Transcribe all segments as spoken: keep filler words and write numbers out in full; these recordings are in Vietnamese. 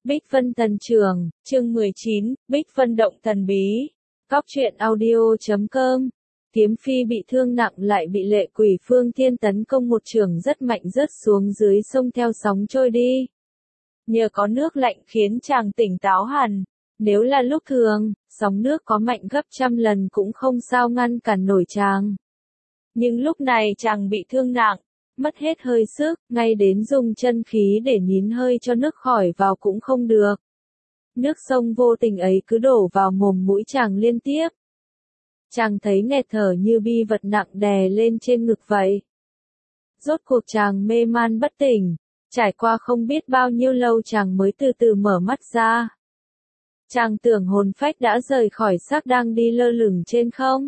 Bích Vân Thần Trường, chương mười chín, Bích Vân Động Thần Bí. Cóc truyện audio chấm com. Kiếm Phi bị thương nặng lại bị Lệ Quỷ Phương Thiên tấn công một trường rất mạnh rớt xuống dưới sông theo sóng trôi đi. Nhờ có nước lạnh khiến chàng tỉnh táo hẳn. Nếu là lúc thường, sóng nước có mạnh gấp trăm lần cũng không sao ngăn cản nổi chàng. Nhưng lúc này chàng bị thương nặng, mất hết hơi sức, ngay đến dùng chân khí để nín hơi cho nước khỏi vào cũng không được. Nước sông vô tình ấy cứ đổ vào mồm mũi chàng liên tiếp. Chàng thấy nghẹt thở như bi vật nặng đè lên trên ngực vậy. Rốt cuộc chàng mê man bất tỉnh, trải qua không biết bao nhiêu lâu chàng mới từ từ mở mắt ra. Chàng tưởng hồn phách đã rời khỏi xác đang đi lơ lửng trên không.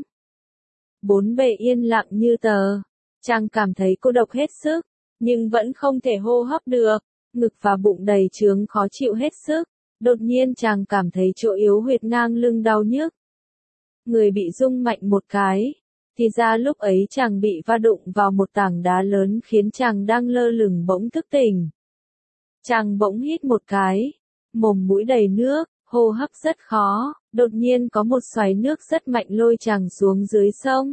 Bốn bề yên lặng như tờ. Chàng cảm thấy cô độc hết sức, nhưng vẫn không thể hô hấp được, ngực và bụng đầy trướng khó chịu hết sức. Đột nhiên chàng cảm thấy chỗ yếu huyệt ngang lưng đau nhức. Người bị rung mạnh một cái, thì ra lúc ấy chàng bị va đụng vào một tảng đá lớn khiến chàng đang lơ lửng bỗng thức tỉnh. Chàng bỗng hít một cái, mồm mũi đầy nước, hô hấp rất khó, đột nhiên có một xoáy nước rất mạnh lôi chàng xuống dưới sông.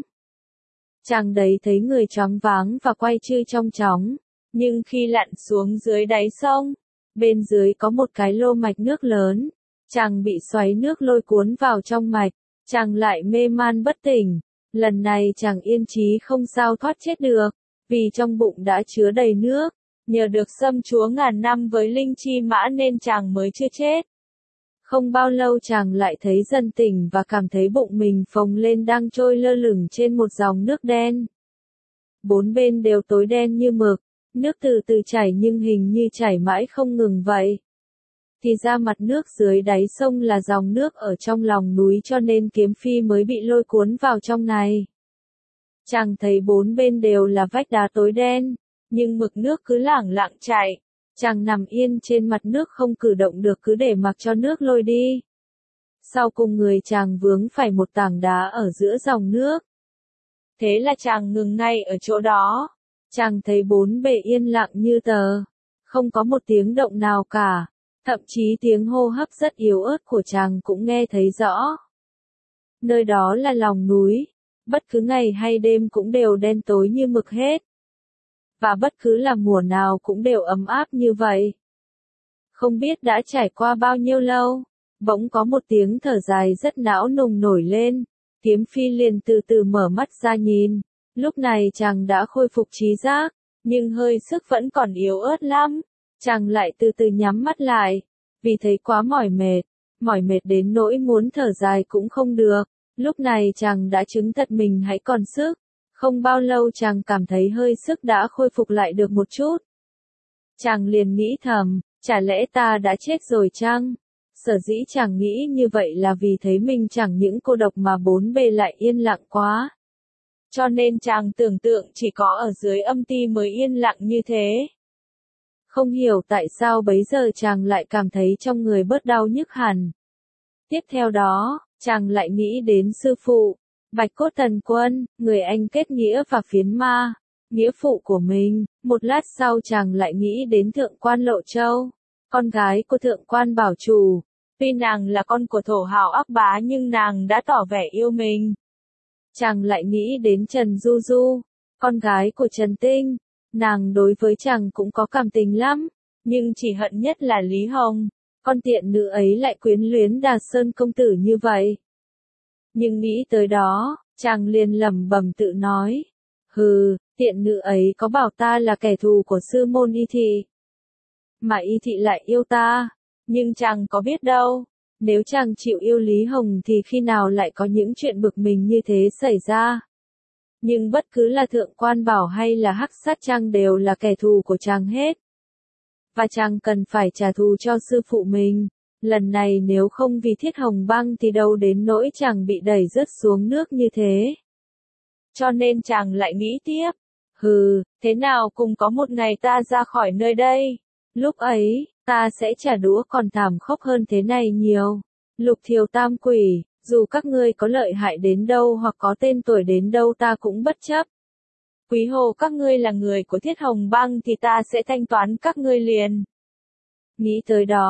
Chàng đấy thấy người choáng váng và quay chư trong chóng, nhưng khi lặn xuống dưới đáy sông, bên dưới có một cái lô mạch nước lớn, chàng bị xoáy nước lôi cuốn vào trong mạch, chàng lại mê man bất tỉnh, lần này chàng yên chí không sao thoát chết được, vì trong bụng đã chứa đầy nước, nhờ được xâm chúa ngàn năm với linh chi mã nên chàng mới chưa chết. Không bao lâu chàng lại thấy dần tỉnh và cảm thấy bụng mình phồng lên đang trôi lơ lửng trên một dòng nước đen. Bốn bên đều tối đen như mực, nước từ từ chảy nhưng hình như chảy mãi không ngừng vậy. Thì ra mặt nước dưới đáy sông là dòng nước ở trong lòng núi cho nên Kiếm Phi mới bị lôi cuốn vào trong này. Chàng thấy bốn bên đều là vách đá tối đen, nhưng mực nước cứ lẳng lặng chảy. Chàng nằm yên trên mặt nước không cử động được cứ để mặc cho nước lôi đi. Sau cùng người chàng vướng phải một tảng đá ở giữa dòng nước. Thế là chàng ngừng ngay ở chỗ đó. Chàng thấy bốn bề yên lặng như tờ. Không có một tiếng động nào cả. Thậm chí tiếng hô hấp rất yếu ớt của chàng cũng nghe thấy rõ. Nơi đó là lòng núi. Bất cứ ngày hay đêm cũng đều đen tối như mực hết. Và bất cứ là mùa nào cũng đều ấm áp như vậy. Không biết đã trải qua bao nhiêu lâu, bỗng có một tiếng thở dài rất não nùng nổi lên, Kiếm Phi liền từ từ mở mắt ra nhìn, lúc này chàng đã khôi phục trí giác, nhưng hơi sức vẫn còn yếu ớt lắm, chàng lại từ từ nhắm mắt lại, vì thấy quá mỏi mệt, mỏi mệt đến nỗi muốn thở dài cũng không được, lúc này chàng đã chứng thật mình hãy còn sức. Không bao lâu chàng cảm thấy hơi sức đã khôi phục lại được một chút. Chàng liền nghĩ thầm, chả lẽ ta đã chết rồi chăng? Sở dĩ chàng nghĩ như vậy là vì thấy mình chẳng những cô độc mà bốn bề lại yên lặng quá. Cho nên chàng tưởng tượng chỉ có ở dưới âm ti mới yên lặng như thế. Không hiểu tại sao bấy giờ chàng lại cảm thấy trong người bớt đau nhức hẳn. Tiếp theo đó, chàng lại nghĩ đến sư phụ. Bạch Cốt Thần Quân, người anh kết nghĩa và phiến ma, nghĩa phụ của mình, một lát sau chàng lại nghĩ đến Thượng quan Lộ Châu, con gái của Thượng quan Bảo Chủ, tuy nàng là con của thổ hào ác bá nhưng nàng đã tỏ vẻ yêu mình. Chàng lại nghĩ đến Trần Du Du, con gái của Trần Tinh, nàng đối với chàng cũng có cảm tình lắm, nhưng chỉ hận nhất là Lý Hồng, con tiện nữ ấy lại quyến luyến Đà Sơn công tử như vậy. Nhưng nghĩ tới đó, chàng liền lẩm bẩm tự nói, hừ, tiện nữ ấy có bảo ta là kẻ thù của sư môn Y Thị. Mà Y Thị lại yêu ta, nhưng chàng có biết đâu, nếu chàng chịu yêu Lý Hồng thì khi nào lại có những chuyện bực mình như thế xảy ra. Nhưng bất cứ là Thượng quan Bảo hay là Hắc Sát Trang đều là kẻ thù của chàng hết. Và chàng cần phải trả thù cho sư phụ mình. Lần này nếu không vì Thiết Hồng Băng thì đâu đến nỗi chàng bị đẩy rớt xuống nước như thế. Cho nên chàng lại nghĩ tiếp, hừ, thế nào cũng có một ngày ta ra khỏi nơi đây. Lúc ấy, ta sẽ trả đũa còn thảm khốc hơn thế này nhiều. Lục Thiều Tam Quỷ, dù các ngươi có lợi hại đến đâu hoặc có tên tuổi đến đâu ta cũng bất chấp. Quý hồ các ngươi là người của Thiết Hồng Băng thì ta sẽ thanh toán các ngươi liền. Nghĩ tới đó,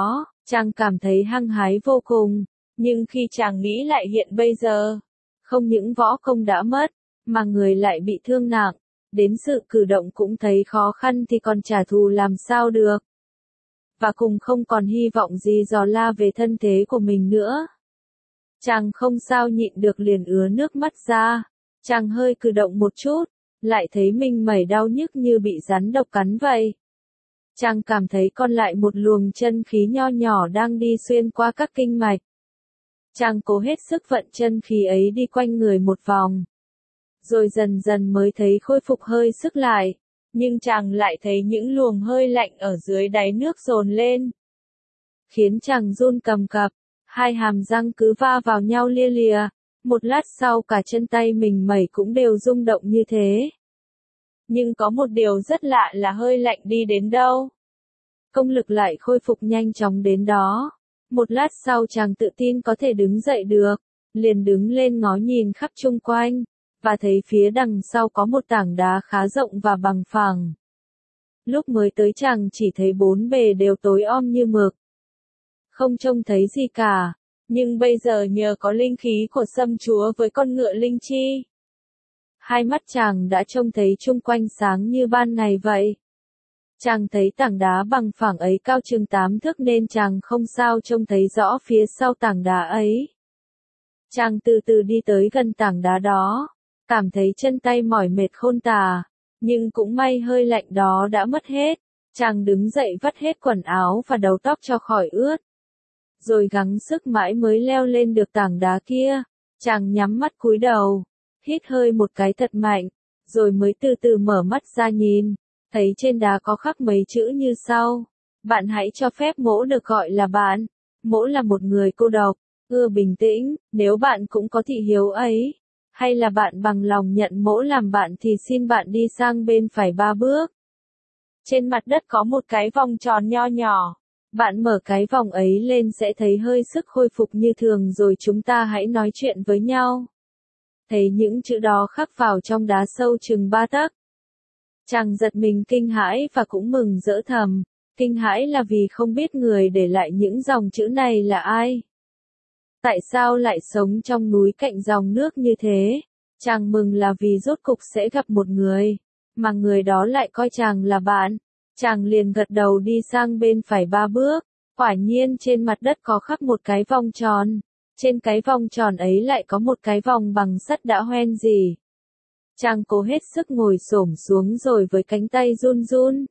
Chàng cảm thấy hăng hái vô cùng, nhưng khi chàng nghĩ lại hiện bây giờ, không những võ công đã mất, mà người lại bị thương nặng, đến sự cử động cũng thấy khó khăn thì còn trả thù làm sao được. Và cùng không còn hy vọng gì dò la về thân thế của mình nữa. Chàng không sao nhịn được liền ứa nước mắt ra, chàng hơi cử động một chút, lại thấy mình mẩy đau nhức như bị rắn độc cắn vậy. Chàng cảm thấy còn lại một luồng chân khí nho nhỏ đang đi xuyên qua các kinh mạch. Chàng cố hết sức vận chân khí ấy đi quanh người một vòng. Rồi dần dần mới thấy khôi phục hơi sức lại, nhưng chàng lại thấy những luồng hơi lạnh ở dưới đáy nước dồn lên. Khiến chàng run cầm cập, hai hàm răng cứ va vào nhau lia lìa, một lát sau cả chân tay mình mẩy cũng đều rung động như thế. Nhưng có một điều rất lạ là hơi lạnh đi đến đâu, công lực lại khôi phục nhanh chóng đến đó. Một lát sau chàng tự tin có thể đứng dậy được, liền đứng lên ngó nhìn khắp chung quanh, và thấy phía đằng sau có một tảng đá khá rộng và bằng phẳng. Lúc mới tới chàng chỉ thấy bốn bề đều tối om như mực, không trông thấy gì cả, nhưng bây giờ nhờ có linh khí của Sâm Chúa với con ngựa linh chi, hai mắt chàng đã trông thấy chung quanh sáng như ban ngày vậy. Chàng thấy tảng đá bằng phẳng ấy cao chừng tám thước nên chàng không sao trông thấy rõ phía sau tảng đá ấy. Chàng từ từ đi tới gần tảng đá đó, cảm thấy chân tay mỏi mệt khôn tả, nhưng cũng may hơi lạnh đó đã mất hết. Chàng đứng dậy vắt hết quần áo và đầu tóc cho khỏi ướt, rồi gắng sức mãi mới leo lên được tảng đá kia. Chàng nhắm mắt cúi đầu, hít hơi một cái thật mạnh, rồi mới từ từ mở mắt ra nhìn, thấy trên đá có khắc mấy chữ như sau: Bạn hãy cho phép mỗ được gọi là bạn. Mỗ là một người cô độc, ưa bình tĩnh, nếu bạn cũng có thị hiếu ấy, hay là bạn bằng lòng nhận mỗ làm bạn thì xin bạn đi sang bên phải ba bước. Trên mặt đất có một cái vòng tròn nho nhỏ, bạn mở cái vòng ấy lên sẽ thấy hơi sức khôi phục như thường, rồi chúng ta hãy nói chuyện với nhau. Thấy những chữ đó khắc vào trong đá sâu chừng ba tấc. Chàng giật mình kinh hãi và cũng mừng rỡ thầm. Kinh hãi là vì không biết người để lại những dòng chữ này là ai. Tại sao lại sống trong núi cạnh dòng nước như thế? Chàng mừng là vì rốt cục sẽ gặp một người, mà người đó lại coi chàng là bạn. Chàng liền gật đầu đi sang bên phải ba bước. Quả nhiên trên mặt đất có khắc một cái vòng tròn. Trên cái vòng tròn ấy lại có một cái vòng bằng sắt đã hoen rỉ. Chàng cố hết sức ngồi xổm xuống rồi với cánh tay run run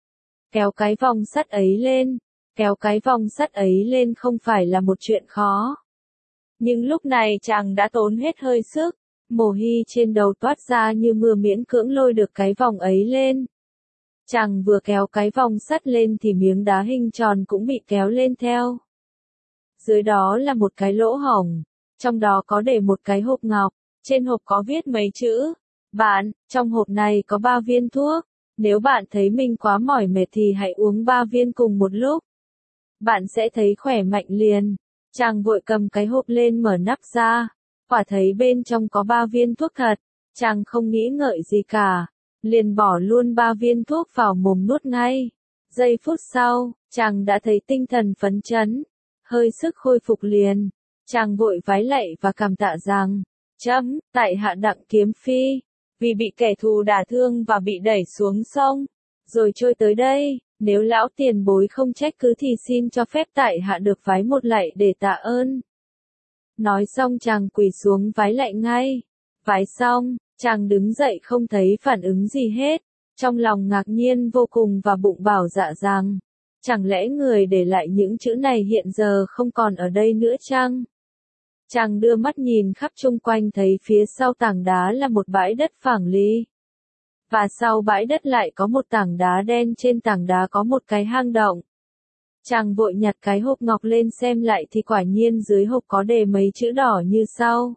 kéo cái vòng sắt ấy lên. Kéo cái vòng sắt ấy lên không phải là một chuyện khó. Nhưng lúc này chàng đã tốn hết hơi sức, mồ hôi trên đầu toát ra như mưa miễn cưỡng lôi được cái vòng ấy lên. Chàng vừa kéo cái vòng sắt lên thì miếng đá hình tròn cũng bị kéo lên theo. Dưới đó là một cái lỗ hổng, trong đó có để một cái hộp ngọc, trên hộp có viết mấy chữ: Bạn, trong hộp này có ba viên thuốc, nếu bạn thấy mình quá mỏi mệt thì hãy uống ba viên cùng một lúc. Bạn sẽ thấy khỏe mạnh liền. Chàng vội cầm cái hộp lên mở nắp ra, quả thấy bên trong có ba viên thuốc thật. Chàng không nghĩ ngợi gì cả, liền bỏ luôn ba viên thuốc vào mồm nuốt ngay. Giây phút sau, chàng đã thấy tinh thần phấn chấn, hơi sức khôi phục liền. Chàng vội vái lạy và cảm tạ rằng: Chấm, tại hạ Đặng Kiếm Phi, vì bị kẻ thù đả thương và bị đẩy xuống sông, rồi trôi tới đây, nếu lão tiền bối không trách cứ thì xin cho phép tại hạ được vái một lạy để tạ ơn. Nói xong chàng quỳ xuống vái lạy ngay. Vái xong, chàng đứng dậy không thấy phản ứng gì hết, trong lòng ngạc nhiên vô cùng và bụng bảo dạ rằng: Chẳng lẽ người để lại những chữ này hiện giờ không còn ở đây nữa chăng? Chàng đưa mắt nhìn khắp chung quanh thấy phía sau tảng đá là một bãi đất phẳng lì. Và sau bãi đất lại có một tảng đá đen, trên tảng đá có một cái hang động. Chàng vội nhặt cái hộp ngọc lên xem lại thì quả nhiên dưới hộp có đề mấy chữ đỏ như sau: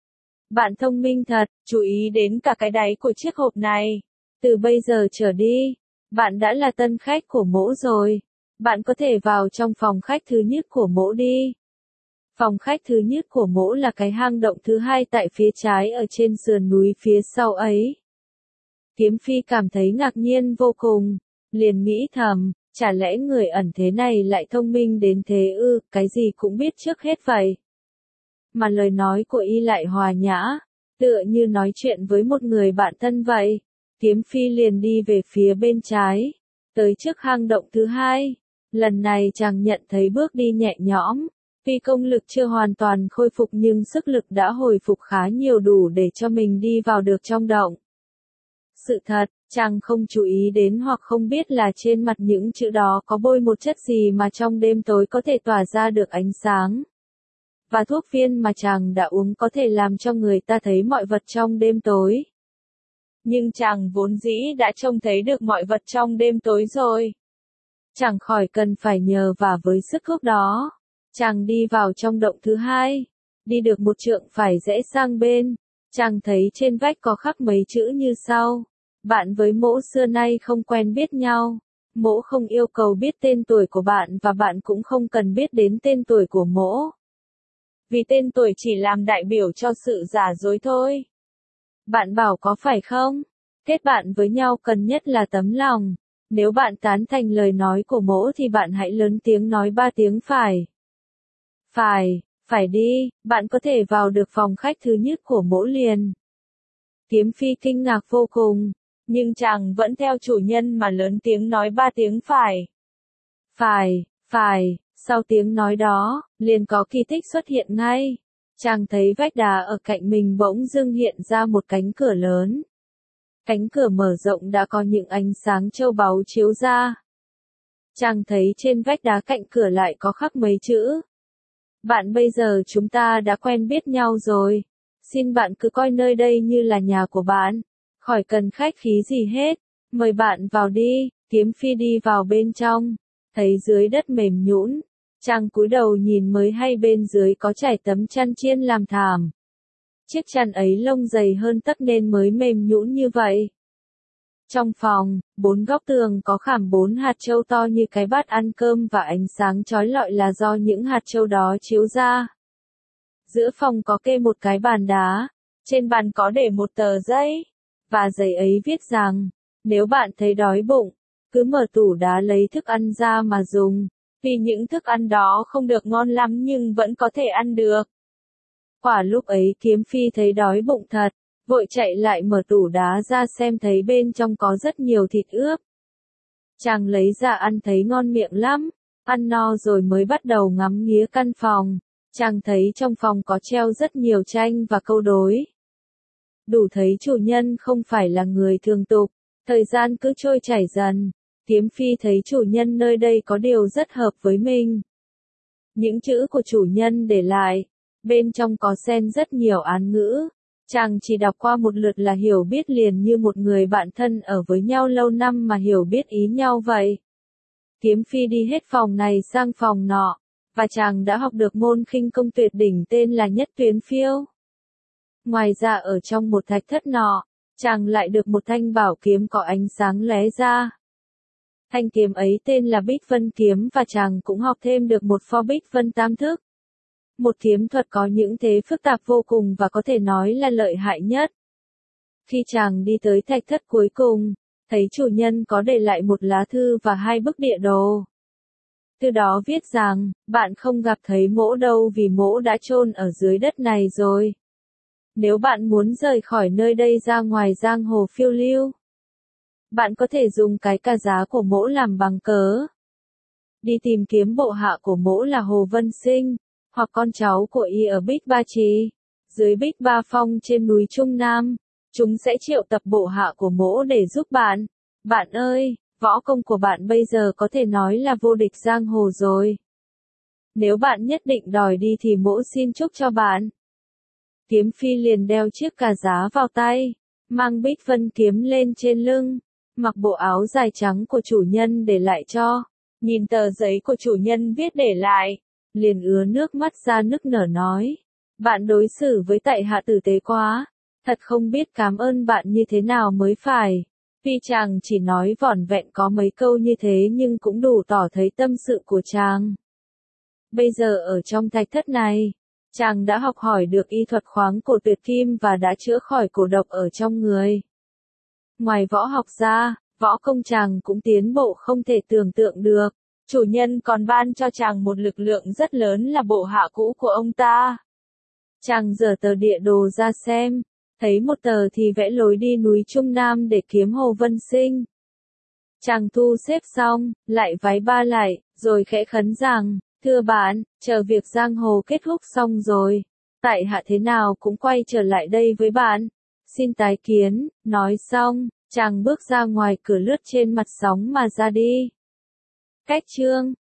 Bạn thông minh thật, chú ý đến cả cái đáy của chiếc hộp này. Từ bây giờ trở đi, bạn đã là tân khách của mỗ rồi. Bạn có thể vào trong phòng khách thứ nhất của mỗ đi. Phòng khách thứ nhất của mỗ là cái hang động thứ hai tại phía trái ở trên sườn núi phía sau ấy. Kiếm Phi cảm thấy ngạc nhiên vô cùng, liền nghĩ thầm, Chả lẽ người ẩn thế này lại thông minh đến thế ư, cái gì cũng biết trước hết vậy. Mà lời nói của y lại hòa nhã, tựa như nói chuyện với một người bạn thân vậy. Tiếm Phi liền đi về phía bên trái, tới trước hang động thứ hai. Lần này chàng nhận thấy bước đi nhẹ nhõm, tuy công lực chưa hoàn toàn khôi phục nhưng sức lực đã hồi phục khá nhiều đủ để cho mình đi vào được trong động. Sự thật, chàng không chú ý đến hoặc không biết là trên mặt những chữ đó có bôi một chất gì mà trong đêm tối có thể tỏa ra được ánh sáng. Và thuốc viên mà chàng đã uống có thể làm cho người ta thấy mọi vật trong đêm tối. Nhưng chàng vốn dĩ đã trông thấy được mọi vật trong đêm tối rồi. Chẳng khỏi cần phải nhờ vả với sức thuốc đó. Chàng đi vào trong động thứ hai. Đi được một trượng phải rẽ sang bên. Chàng thấy trên vách có khắc mấy chữ như sau. Bạn với mỗ xưa nay không quen biết nhau. Mỗ không yêu cầu biết tên tuổi của bạn và bạn cũng không cần biết đến tên tuổi của mỗ. Vì tên tuổi chỉ làm đại biểu cho sự giả dối thôi. Bạn bảo có phải không? Kết bạn với nhau cần nhất là tấm lòng. Nếu bạn tán thành lời nói của mỗ thì bạn hãy lớn tiếng nói ba tiếng phải. Phải, phải đi, bạn có thể vào được phòng khách thứ nhất của mỗ liền. Tiếm Phi kinh ngạc vô cùng, nhưng chàng vẫn theo chủ nhân mà lớn tiếng nói ba tiếng phải. Phải, phải, sau tiếng nói đó, liền có kỳ tích xuất hiện ngay. Chàng thấy vách đá ở cạnh mình bỗng dưng hiện ra một cánh cửa lớn. Cánh cửa mở rộng đã có những ánh sáng châu báu chiếu ra. Chàng thấy trên vách đá cạnh cửa lại có khắc mấy chữ. Bạn bây giờ chúng ta đã quen biết nhau rồi. Xin bạn cứ coi nơi đây như là nhà của bạn. Khỏi cần khách khí gì hết. Mời bạn vào đi. Tiếm Phi đi vào bên trong. Thấy dưới đất mềm nhũn. Chàng cúi đầu nhìn mới hay bên dưới có trải tấm chăn chiên làm thảm. Chiếc chăn ấy lông dày hơn tấc nên mới mềm nhũn như vậy. Trong phòng, bốn góc tường có khảm bốn hạt châu to như cái bát ăn cơm và ánh sáng chói lọi là do những hạt châu đó chiếu ra. Giữa phòng có kê một cái bàn đá, trên bàn có để một tờ giấy, và giấy ấy viết rằng, nếu bạn thấy đói bụng, cứ mở tủ đá lấy thức ăn ra mà dùng, vì những thức ăn đó không được ngon lắm nhưng vẫn có thể ăn được. Quả lúc ấy Tiếm Phi thấy đói bụng thật, vội chạy lại mở tủ đá ra xem thấy bên trong có rất nhiều thịt ướp. Chàng lấy ra ăn thấy ngon miệng lắm, ăn no rồi mới bắt đầu ngắm nghía căn phòng. Chàng thấy trong phòng có treo rất nhiều tranh và câu đối. Đủ thấy chủ nhân không phải là người thường tục, thời gian cứ trôi chảy dần. Tiếm Phi thấy chủ nhân nơi đây có điều rất hợp với mình. Những chữ của chủ nhân để lại, bên trong có xen rất nhiều án ngữ. Chàng chỉ đọc qua một lượt là hiểu biết liền như một người bạn thân ở với nhau lâu năm mà hiểu biết ý nhau vậy. Tiếm Phi đi hết phòng này sang phòng nọ, và chàng đã học được môn khinh công tuyệt đỉnh tên là Nhất Tuyến Phiêu. Ngoài ra ở trong một thạch thất nọ, chàng lại được một thanh bảo kiếm có ánh sáng lóe ra. Thanh kiếm ấy tên là Bích Vân Kiếm và chàng cũng học thêm được một pho Bích Vân Tam Thức. Một kiếm thuật có những thế phức tạp vô cùng và có thể nói là lợi hại nhất. Khi chàng đi tới thạch thất cuối cùng, thấy chủ nhân có để lại một lá thư và hai bức địa đồ. Từ đó viết rằng, bạn không gặp thấy mỗ đâu vì mỗ đã chôn ở dưới đất này rồi. Nếu bạn muốn rời khỏi nơi đây ra ngoài giang hồ phiêu lưu, bạn có thể dùng cái cà giá của mỗ làm bằng cớ. Đi tìm kiếm bộ hạ của mỗ là Hồ Vân Sinh, hoặc con cháu của y ở Bích Ba Trì, dưới Bích Ba Phong trên núi Trung Nam. Chúng sẽ triệu tập bộ hạ của mỗ để giúp bạn. Bạn ơi, võ công của bạn bây giờ có thể nói là vô địch giang hồ rồi. Nếu bạn nhất định đòi đi thì mỗ xin chúc cho bạn. Tiếm Phi liền đeo chiếc cà giá vào tay, mang Bích Vân Kiếm lên trên lưng, mặc bộ áo dài trắng của chủ nhân để lại cho, nhìn tờ giấy của chủ nhân viết để lại, liền ứa nước mắt ra nức nở nói, bạn đối xử với tại hạ tử tế quá, thật không biết cảm ơn bạn như thế nào mới phải. Tuy chàng chỉ nói vỏn vẹn có mấy câu như thế nhưng cũng đủ tỏ thấy tâm sự của chàng. Bây giờ ở trong thạch thất này, chàng đã học hỏi được y thuật khoáng cổ tuyệt kim và đã chữa khỏi cổ độc ở trong người. Ngoài võ học ra, võ công chàng cũng tiến bộ không thể tưởng tượng được. Chủ nhân còn ban cho chàng một lực lượng rất lớn là bộ hạ cũ của ông ta. Chàng giở tờ địa đồ ra xem, thấy một tờ thì vẽ lối đi núi Trung Nam để kiếm Hồ Vân Sinh. Chàng thu xếp xong, lại vái ba lại, rồi khẽ khấn rằng, thưa bạn, chờ việc giang hồ kết thúc xong rồi, tại hạ thế nào cũng quay trở lại đây với bạn. Xin tái kiến, nói xong, chàng bước ra ngoài cửa lướt trên mặt sóng mà ra đi. Cách chương